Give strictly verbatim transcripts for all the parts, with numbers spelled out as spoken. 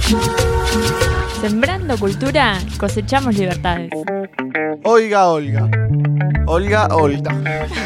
Sembrando cultura, cosechamos libertades. Oiga, Olga. Olga, Olga.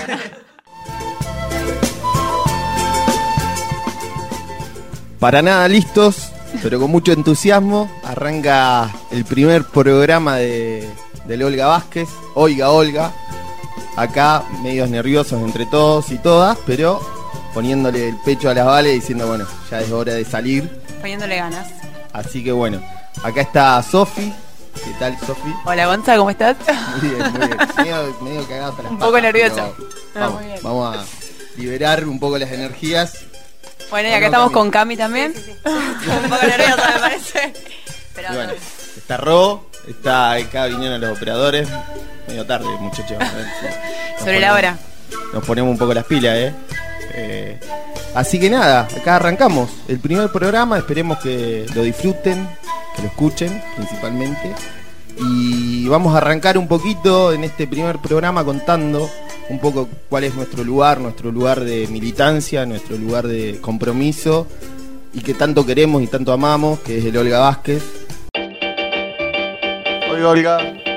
Para nada listos, pero con mucho entusiasmo, arranca el primer programa de, del Olga Vázquez, Oiga Olga. Acá, medios nerviosos entre todos y todas, pero poniéndole el pecho a las balas y diciendo, bueno, ya es hora de salir. Poniéndole ganas. Así que bueno, acá está Sofi. ¿Qué tal, Sofi? Hola, Gonza, ¿cómo estás? Muy bien, muy bien. Medio, medio cagado hasta las Un patas, poco nervioso. pero Vamos, Ah, vamos a liberar un poco las energías. Bueno, y ¿O acá no, estamos Cami? con Cami también. Sí, sí, sí. Un poco nerviosa, me parece. Pero Y bueno, está Ro, está acá vinieron los operadores. Medio tarde, muchachos. A ver si nos sobre la ponemos- hora. Nos ponemos un poco las pilas, ¿eh? Eh, Así que nada, acá arrancamos el primer programa. Esperemos que lo disfruten, que lo escuchen principalmente. Y vamos a arrancar un poquito en este primer programa contando un poco cuál es nuestro lugar, nuestro lugar de militancia, nuestro lugar de compromiso y que tanto queremos y tanto amamos, que es el Olga Vázquez. Oiga, Olga.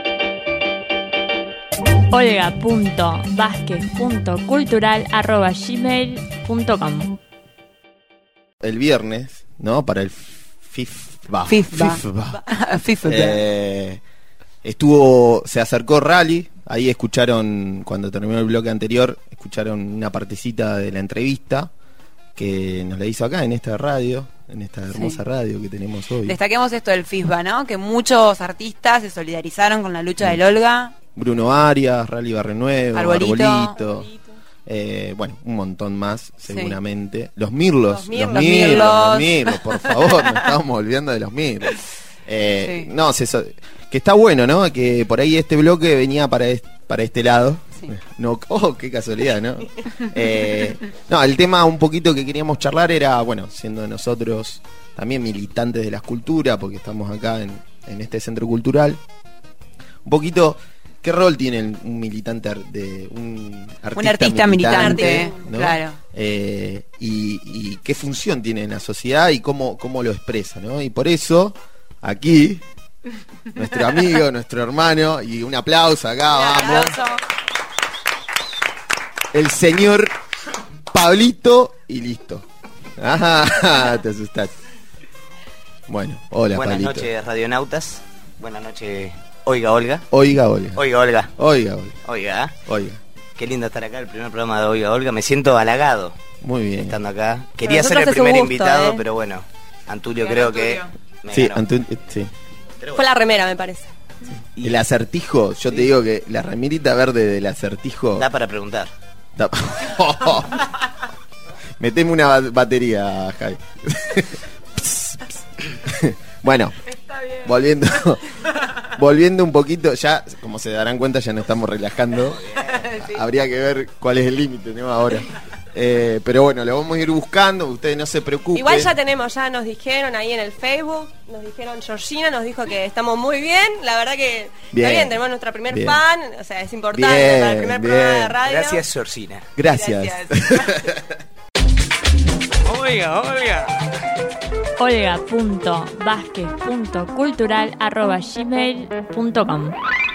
olga punto vázquez punto cultural arroba gmail punto com. El viernes, ¿no? Para el FIFA. FIFA. FIFA. FIFA. Eh, estuvo, se acercó Rally. Ahí escucharon, cuando terminó el bloque anterior, escucharon una partecita de la entrevista que nos la hizo acá en esta radio, en esta hermosa Sí. radio que tenemos hoy. Destaquemos esto del FIFA, ¿no? Que muchos artistas se solidarizaron con la lucha del Olga. Bruno Arias, Rally Barrenuevo, Arbolito. Arbolito, eh, bueno, un montón más seguramente. Los Mirlos, Los Mir- los los Mirlos, Mirlos. los Mirlos, por favor, nos estamos olvidando de los Mirlos. Eh, Sí. No, se so- que está bueno, ¿no? Que por ahí este bloque venía para, est- para este lado. Sí. No, oh, qué casualidad, ¿no? Eh, no, el tema un poquito que queríamos charlar era, bueno, siendo nosotros también militantes de la escultura, porque estamos acá en, en este centro cultural, un poquito, ¿qué rol tiene el- un militante ar- de un artista, Un artista militante, ¿no? claro. Eh, y, y qué función tiene en la sociedad y cómo, cómo lo expresa, ¿no? Y por eso, aquí, nuestro amigo, nuestro hermano, y un aplauso acá, vamos. El señor Pablito y listo. Ah, te asustaste. Bueno, hola, Buenas Pablito. noches, radionautas. Buenas noches, Oiga Olga. Oiga, Olga. Oiga Olga. Oiga, Olga. Oiga, ¿eh? Oiga. Qué lindo estar acá, el primer programa de Oiga Olga. Me siento halagado Muy bien. estando acá. Quería Para ser el nosotros es un primer gusto, invitado, ¿eh? pero bueno, Antulio Bien, creo Antulio. que me Sí, ganó. Antu- sí. Pero Fue bueno. la remera, me parece. Y El acertijo, yo te digo que la remirita verde del acertijo. da para preguntar. da- Meteme una ba- batería, Javi. Bueno, volviendo volviendo un poquito, ya como se darán cuenta ya nos estamos relajando. Habría que ver cuál es el límite, ¿no? Ahora. Eh, pero bueno, lo vamos a ir buscando, ustedes no se preocupen. Igual ya tenemos, ya nos dijeron ahí en el Facebook, nos dijeron, Georgina nos dijo que estamos muy bien, la verdad que Bien. está bien, tenemos nuestra primer Bien. fan, o sea, es importante Bien, para el primer bien. programa de radio. Gracias, Georgina. Gracias. Oiga, Olga. olga punto vázquez punto cultural arroba gmail punto com.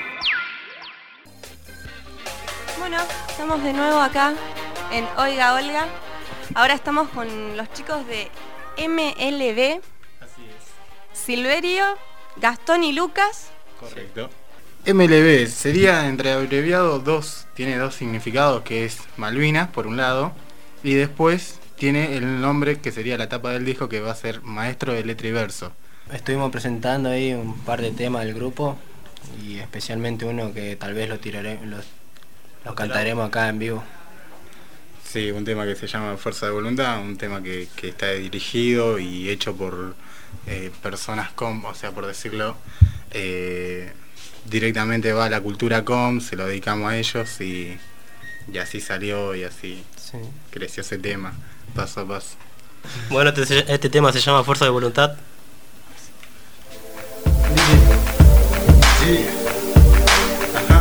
Bueno, estamos de nuevo acá en Oiga Olga. Ahora estamos con los chicos de M L B. Así es. Silverio, Gastón y Lucas. Correcto. M L B sería entre abreviado dos, tiene dos significados, que es Malvinas por un lado y después tiene el nombre que sería la tapa del disco, que va a ser Maestro de Letra y Verso. Estuvimos presentando ahí un par de temas del grupo y especialmente uno que tal vez lo tiraré, los, los cantaremos acá en vivo. Sí, un tema que se llama Fuerza de Voluntad, un tema que, que está dirigido y hecho por eh, personas com, o sea, por decirlo, eh, directamente va a la cultura com, se lo dedicamos a ellos y, y así salió y así Sí. creció ese tema, paso a paso. Bueno, este, este tema se llama Fuerza de Voluntad. Sí. Ajá.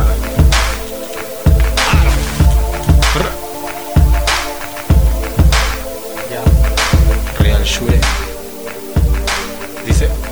Ya. Real Shure. Dice.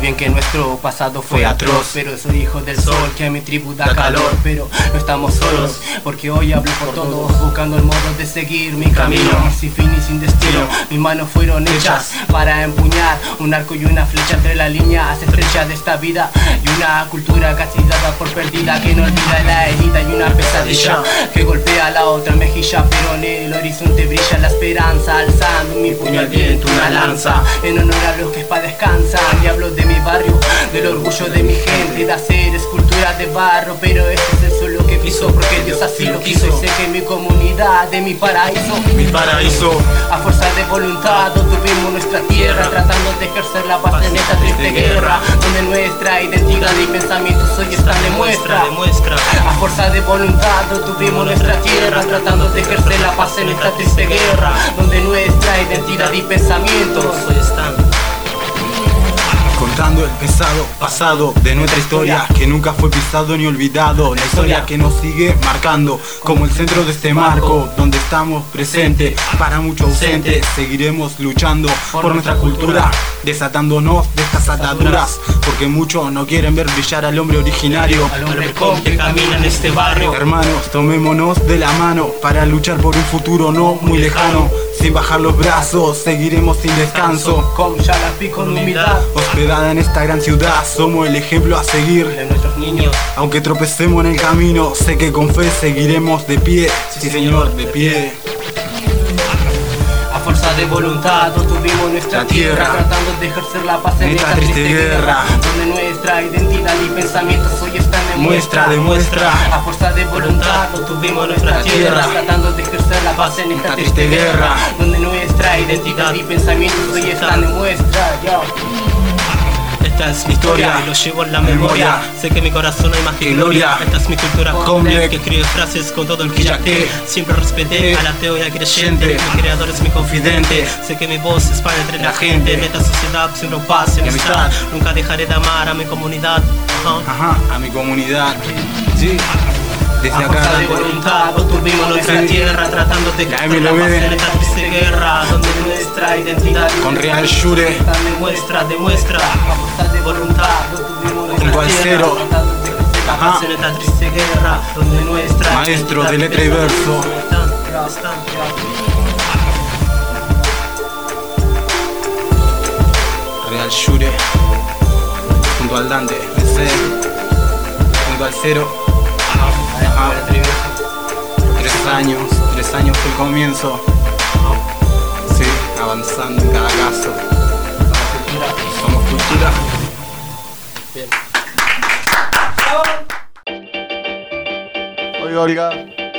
bien que nuestro pasado fue atroz, pero soy hijo del sol que a mi tribu da calor. Pero no estamos solos, porque hoy hablo por todos, buscando el modo de seguir mi camino, sin fin y sin destino. Mis manos fueron hechas para empuñar un arco y una flecha entre las líneas estrechas de esta vida, y una cultura casi dada por perdida que no olvida la herida, y una pesadilla que golpea la otra mejilla, pero en el horizonte brilla la esperanza, alzando mi puño al viento, una lanza en honor a los que descansan. Y hablo de mi barrio, del orgullo de mi gente, de hacer esculturas de barro, pero este es el suelo que piso porque Dios así lo quiso. Y sé que mi comunidad es mi paraíso, mi paraíso. A fuerza de voluntad tuvimos nuestra tierra, tratando de ejercer la paz en esta triste guerra, donde nuestra identidad y pensamientos hoy están de muestra. A fuerza de voluntad tuvimos nuestra tierra, tratando de ejercer la paz en esta triste guerra, donde nuestra identidad y pensamientos hoy están. Contando el pesado pasado de nuestra historia, que nunca fue pisado ni olvidado. La historia que nos sigue marcando como el centro de este marco, donde estamos presentes para muchos ausentes. Seguiremos luchando por nuestra cultura, desatándonos de estas ataduras, porque muchos no quieren ver brillar al hombre originario, al hombre con que camina en este barrio. Hermanos, tomémonos de la mano para luchar por un futuro no muy lejano. Sin bajar los brazos, seguiremos sin descanso, con Yalapi con humildad, hospedada en esta gran ciudad. Somos el ejemplo a seguir de nuestros niños. Aunque tropecemos en el camino, sé que con fe seguiremos de pie. Sí, señor, de pie. A fuerza de voluntad tuvimos nuestra tierra, tratando de ejercer la paz en esta triste guerra, donde nuestra identidad y pensamientos hoy están de muestra. Demuestra. A fuerza de voluntad tuvimos nuestra tierra, tratando de ejercer la paz en esta triste guerra, donde nuestra identidad y pensamientos hoy están de muestra. Yo. Esta es mi historia y lo llevo en la memoria. Sé que en mi corazón hay más que gloria. Esta es mi cultura compleja, que escribe frases con todo el que ya que siempre respeté al ateo y al creyente. Mi creador es mi confidente. Sé que mi voz es para entre la gente. En esta sociedad siempre paz y amistad. Nunca dejaré de amar a mi comunidad. Ajá, Ajá a mi comunidad. Sí. Desde a acá fuerza de voluntad tuvimos nuestra tierra, tratando de ejercer la paz en esta triste guerra, donde nuestra identidad con Real Shure demuestra, demuestra. A fuerza de voluntad tuvimos nuestra junto al tierra, cero. tratando de ejercer la paz en esta triste guerra, donde nuestra maestro de letra y verso. Real Shure junto al Dante, ese, junto al cero. Ajá. Tres años, tres años fue el comienzo. Sí, avanzando en cada caso. Somos cultura. Bien. Oiga, Olga.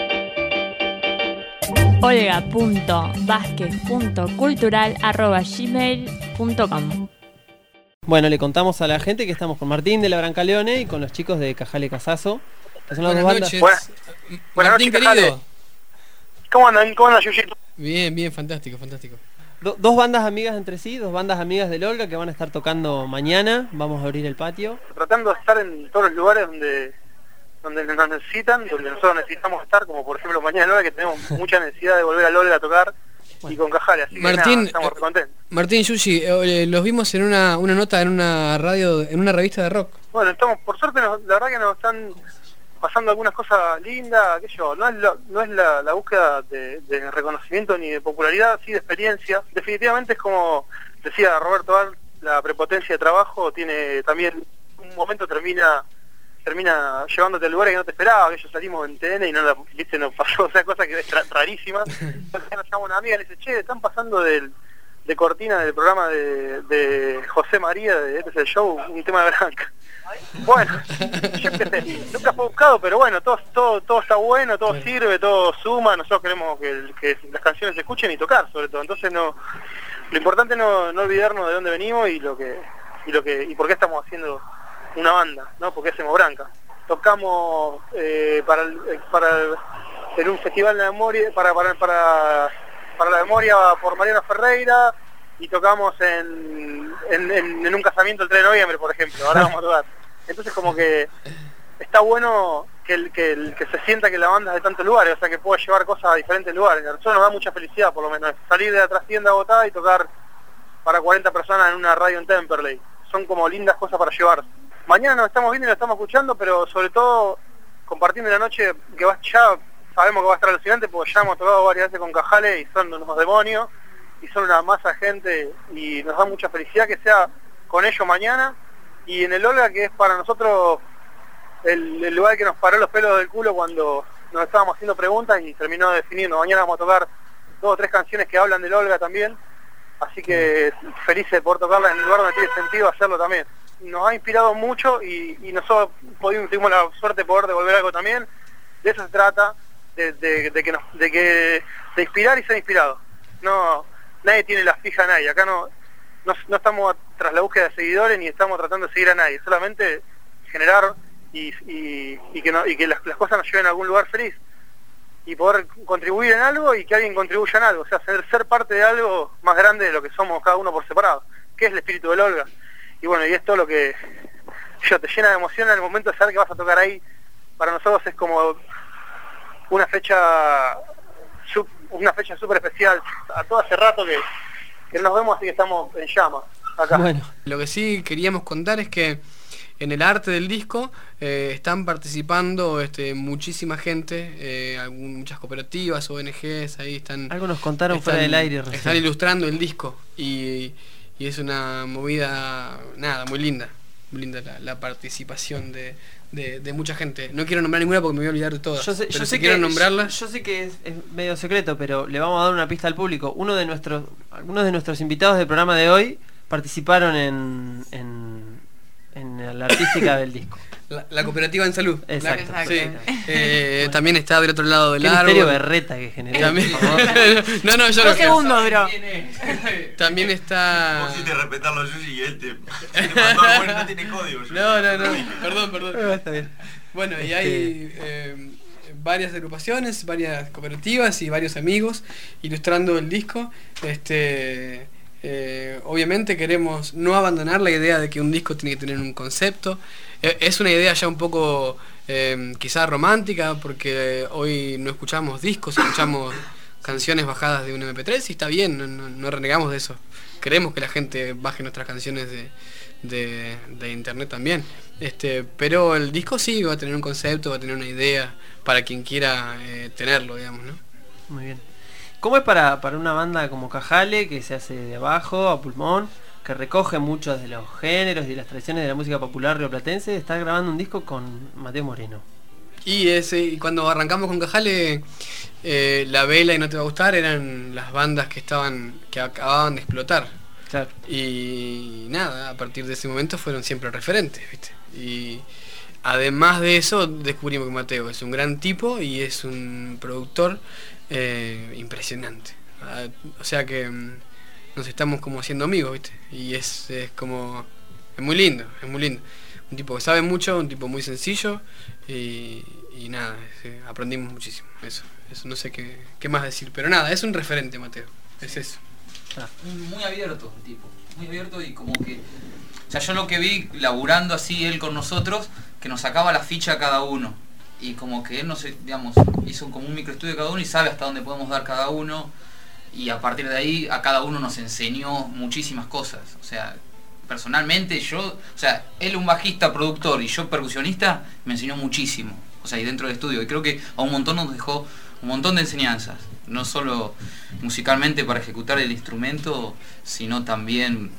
olga punto vázquez punto cultural arroba gmail punto com. Bueno, le contamos a la gente que estamos con Martín de la Brancaleone y con los chicos de Cajale Casazo. Son las dos bandas. Noches. Buenas, buenas Martín, noches, querido. Cajale. ¿Cómo andan? ¿Cómo andan, Yuyito? Bien, bien, fantástico, fantástico. Do- dos bandas amigas entre sí, dos bandas amigas del Olga que van a estar tocando mañana. Vamos a abrir el patio. Tratando de estar en todos los lugares donde donde nos necesitan, donde nosotros necesitamos estar, como por ejemplo mañana en Olga, que tenemos mucha necesidad de volver a Olga a tocar, y con Cajale, así que Martín, nada, estamos eh, contentos. Martín, Yushi, eh, los vimos en una, una nota en una radio, en una revista de rock. Bueno, estamos, por suerte, nos- la verdad que nos están pasando algunas cosas lindas, aquello, no es, lo- no es la, la búsqueda de, de reconocimiento ni de popularidad, sí de experiencia. Definitivamente es como decía Roberto Bar, la prepotencia de trabajo tiene también, un momento termina termina llevándote a lugares que no te esperaba, que yo salimos en T N y no la, viste, nos pasó, o sea, cosa que es ra- rarísima. Entonces nos llama una amiga y le dice, che, están pasando del, de cortina del programa de, de José María, de Este es el Show, un tema de Branca. Bueno, yo qué sé, nunca fue buscado, pero bueno, todo, todo, todo está bueno, todo sirve, todo suma, nosotros queremos que, el- que las canciones se escuchen y tocar sobre todo, entonces no, lo importante es no, no olvidarnos de dónde venimos y lo que, y lo que, y por qué estamos haciendo una banda, ¿no? Porque hacemos Branca. Tocamos eh, para, el, eh, para el- en un festival de memoria, para, para, para, para la memoria por Mariano Ferreira, y tocamos en, en, en, en un casamiento el tres de noviembre, por ejemplo, ahora vamos a tocar. Entonces como que está bueno que, el, que, el, que se sienta que la banda es de tantos lugares, o sea que puede llevar cosas a diferentes lugares. A nosotros nos da mucha felicidad, por lo menos, salir de la trastienda agotada y tocar para cuarenta personas en una radio en Temperley. son como lindas cosas para llevar. Mañana nos estamos viendo y nos estamos escuchando, pero sobre todo compartiendo la noche que va, ya sabemos que va a estar alucinante porque ya hemos tocado varias veces con Cajale y son unos demonios y son una masa de gente y nos da mucha felicidad que sea con ellos mañana. Y en el Olga, que es para nosotros el, el lugar que nos paró los pelos del culo cuando nos estábamos haciendo preguntas y terminó definiendo. Mañana vamos a tocar dos o tres canciones que hablan del Olga también, así que felices de poder tocarla en el lugar donde tiene sentido hacerlo también. Nos ha inspirado mucho y, y nosotros pudimos, tuvimos la suerte de poder devolver algo también. De eso se trata, de, de, de que nos, de que de inspirar y ser inspirado. No, nadie tiene la fija a nadie. Acá no, no, no estamos tras la búsqueda de seguidores ni estamos tratando de seguir a nadie. Solamente generar y, y, y que, no, y que las, las cosas nos lleven a algún lugar feliz. Y poder contribuir en algo y que alguien contribuya en algo, o sea, ser, ser parte de algo más grande de lo que somos cada uno por separado, que es el espíritu del Olga. Y bueno, y es todo lo que yo te llena de emoción en el momento de saber que vas a tocar ahí. Para nosotros es como una fecha una fecha súper especial. A todo hace rato que, que nos vemos, así que estamos en llamas acá. Bueno, lo que sí queríamos contar es que en el arte del disco eh, están participando este, muchísima gente, eh, algún, muchas cooperativas, O N Gs, ahí están... Algo nos contaron están, fuera del aire recién. Están ilustrando el disco y, y es una movida, nada, muy linda, muy linda la, la participación de, de, de mucha gente. No quiero nombrar ninguna porque me voy a olvidar de todas, yo sé, pero yo si sé quiero que, nombrarlas... Yo, yo sé que es, es medio secreto, pero le vamos a dar una pista al público. Uno de nuestros, algunos de nuestros invitados del programa de hoy participaron en... en en la artística del disco. La, la cooperativa en salud. Exacto. La, sí. eh, bueno. También está del otro lado del Qué árbol. misterio berreta que generó. También... no, no, yo Dos no segundos, bro. También está... Vos hiciste respetarlo, Yuji, y él te, te mandó a bueno, no tiene código. Yuji. No, no, no. Perdón, perdón. No, está bien. Bueno, y hay eh, varias agrupaciones, varias cooperativas y varios amigos ilustrando el disco. Este... Eh, obviamente queremos no abandonar la idea de que un disco tiene que tener un concepto. Eh, es una idea ya un poco eh, quizás romántica, porque hoy no escuchamos discos, escuchamos canciones bajadas de un eme pe tres y está bien, no, no, no renegamos de eso. Queremos que la gente baje nuestras canciones de, de, de internet también. Este, pero el disco sí va a tener un concepto, va a tener una idea para quien quiera eh, tenerlo, digamos, ¿no? Muy bien. ¿Cómo es para, para una banda como Cajale, que se hace de abajo a pulmón, que recoge muchos de los géneros y de las tradiciones de la música popular rioplatense, estar grabando un disco con Mateo Moreno? Y, ese, y cuando arrancamos con Cajale, eh, La Vela y No Te Va a Gustar eran las bandas que estaban que acababan de explotar. Claro. Y nada, a partir de ese momento fueron siempre referentes, ¿viste? Y además de eso, descubrimos que Mateo es un gran tipo y es un productor Eh, impresionante. Uh, o sea que um, nos estamos como haciendo amigos, ¿viste? Y es, es como... es muy lindo, es muy lindo. Un tipo que sabe mucho, un tipo muy sencillo y, y nada, es, eh, aprendimos muchísimo. Eso, eso no sé qué, qué más decir. Pero nada, es un referente, Mateo. Es eso. Ah. Muy abierto el tipo. Muy abierto y como que... O sea, yo lo que vi laburando así él con nosotros, que nos sacaba la ficha a cada uno. Y como que él, no sé, digamos, hizo como un microestudio de cada uno y sabe hasta dónde podemos dar cada uno. Y a partir de ahí a cada uno nos enseñó muchísimas cosas. O sea, personalmente yo, o sea, él un bajista, productor y yo percusionista, me enseñó muchísimo. O sea, y dentro del estudio. Y creo que a un montón nos dejó un montón de enseñanzas. No solo musicalmente para ejecutar el instrumento, sino también,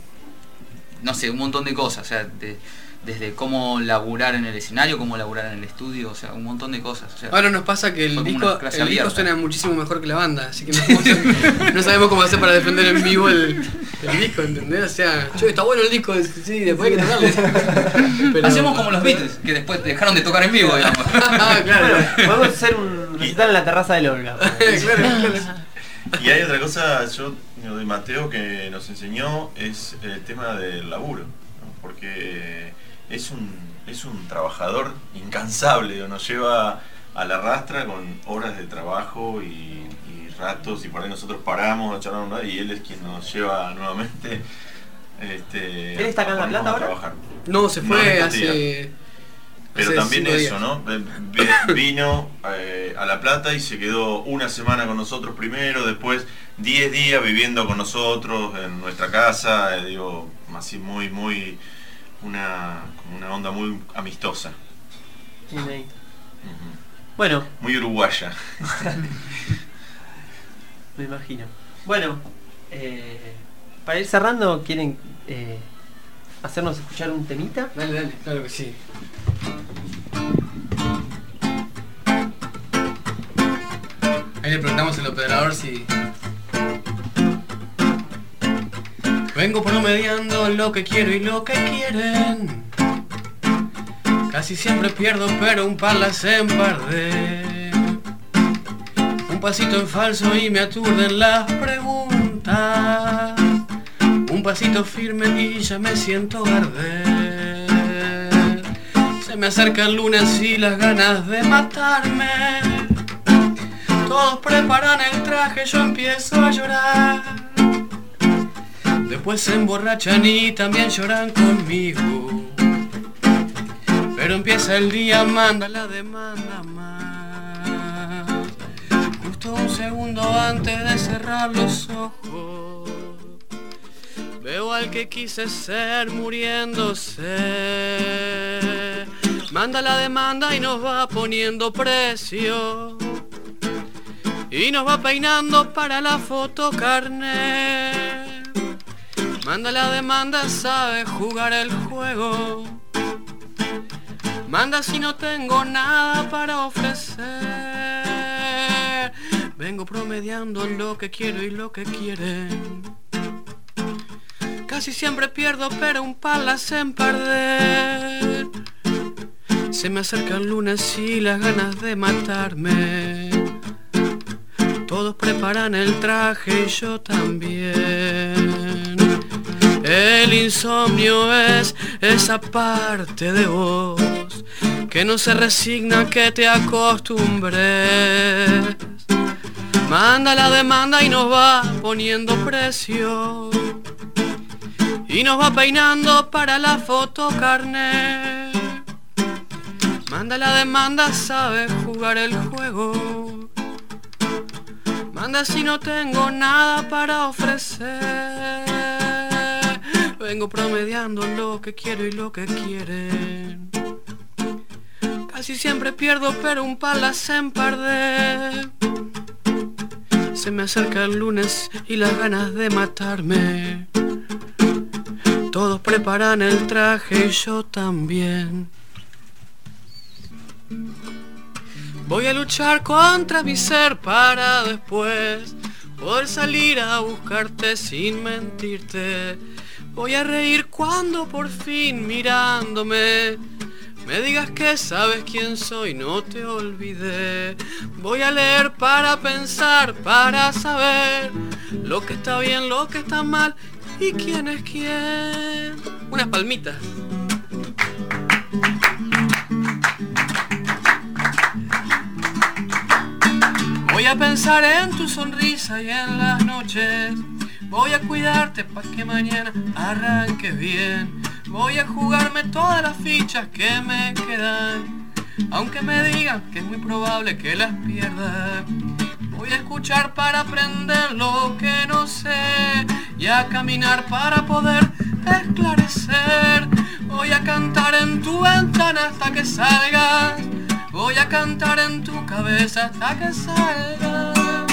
no sé, un montón de cosas. O sea, de... desde cómo laburar en el escenario, cómo laburar en el estudio, o sea, un montón de cosas. O sea, ahora nos pasa que el disco, el disco suena muchísimo mejor que la banda, así que no, hacer, no sabemos cómo hacer para defender en vivo el, el disco, ¿entendés? O sea, che, está bueno el disco, sí, después hay que tocarle. Pero... hacemos como los Beatles, que después dejaron de tocar en vivo, digamos. Ah, claro. Podemos hacer un recital en la terraza del Olga. Claro, claro. Y hay otra cosa, yo, de Mateo, que nos enseñó, es el tema del laburo, ¿no? Porque es un, es un trabajador incansable, nos lleva a la rastra con horas de trabajo y, y ratos, y por ahí nosotros paramos a charlar un rato y él es quien nos lleva nuevamente. Este, ¿Él está acá en La Plata ahora? Trabajar. No, se fue no, hace Pero Hace también cinco eso, días. ¿no? V- Vino eh, a La Plata y se quedó una semana con nosotros primero, después diez días viviendo con nosotros en nuestra casa, eh, digo, así muy, muy, una, como una onda muy amistosa. Bien. Bueno. Muy uruguaya. Me imagino. Bueno, eh, para ir cerrando, ¿quieren eh, hacernos escuchar un temita? Dale, dale, claro que sí. Ahí le preguntamos al operador si... Vengo promediando lo que quiero y lo que quieren. Casi siempre pierdo, pero un par las empardé. Un pasito en falso y me aturden las preguntas. Un pasito firme y ya me siento arder. Se me acerca el lunes y las ganas de matarme. Todos preparan el traje, yo empiezo a llorar. Después se emborrachan y también lloran conmigo. Pero empieza el día, manda la demanda más. Justo un segundo antes de cerrar los ojos, veo al que quise ser muriéndose. Manda la demanda y nos va poniendo precio. Y nos va peinando para la foto carnet. Manda la demanda, sabe jugar el juego. Manda si no tengo nada para ofrecer. Vengo promediando lo que quiero y lo que quieren. Casi siempre pierdo, pero un par las hacen perder. Se me acerca el lunes y las ganas de matarme. Todos preparan el traje y yo también. El insomnio es esa parte de vos que no se resigna, que te acostumbres. Manda la demanda y nos va poniendo precio. Y nos va peinando para la foto carnet. Manda la demanda, sabe jugar el juego. Manda si no tengo nada para ofrecer. Vengo promediando lo que quiero y lo que quieren. Casi siempre pierdo, pero un par las hacen perder. Se me acerca el lunes y las ganas de matarme. Todos preparan el traje y yo también. Voy a luchar contra mi ser para después poder salir a buscarte sin mentirte. Voy a reír cuando por fin mirándome me digas que sabes quién soy, no te olvidé. Voy a leer para pensar, para saber lo que está bien, lo que está mal y quién es quién. Unas palmitas. Voy a pensar en tu sonrisa y en las noches. Voy a cuidarte pa' que mañana arranque bien. Voy a jugarme todas las fichas que me quedan, aunque me digan que es muy probable que las pierda. Voy a escuchar para aprender lo que no sé y a caminar para poder esclarecer. Voy a cantar en tu ventana hasta que salgas. Voy a cantar en tu cabeza hasta que salgas.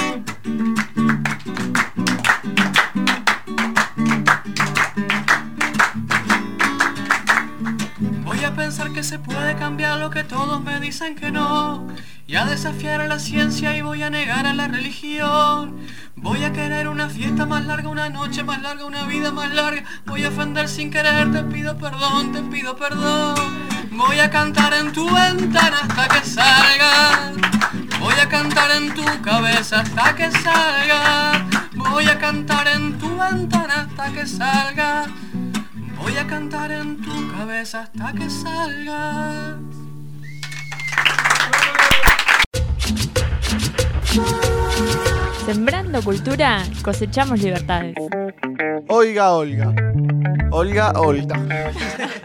Voy a pensar que se puede cambiar lo que todos me dicen que no, y a desafiar a la ciencia y voy a negar a la religión. Voy a querer una fiesta más larga, una noche más larga, una vida más larga. Voy a ofender sin querer, te pido perdón, te pido perdón. Voy a cantar en tu ventana hasta que salga. Voy a cantar en tu cabeza hasta que salga. Voy a cantar en tu ventana hasta que salga. Voy a cantar en tu cabeza hasta que salga. Sembrando cultura, cosechamos libertades. Oiga, Olga. Olga, Olga.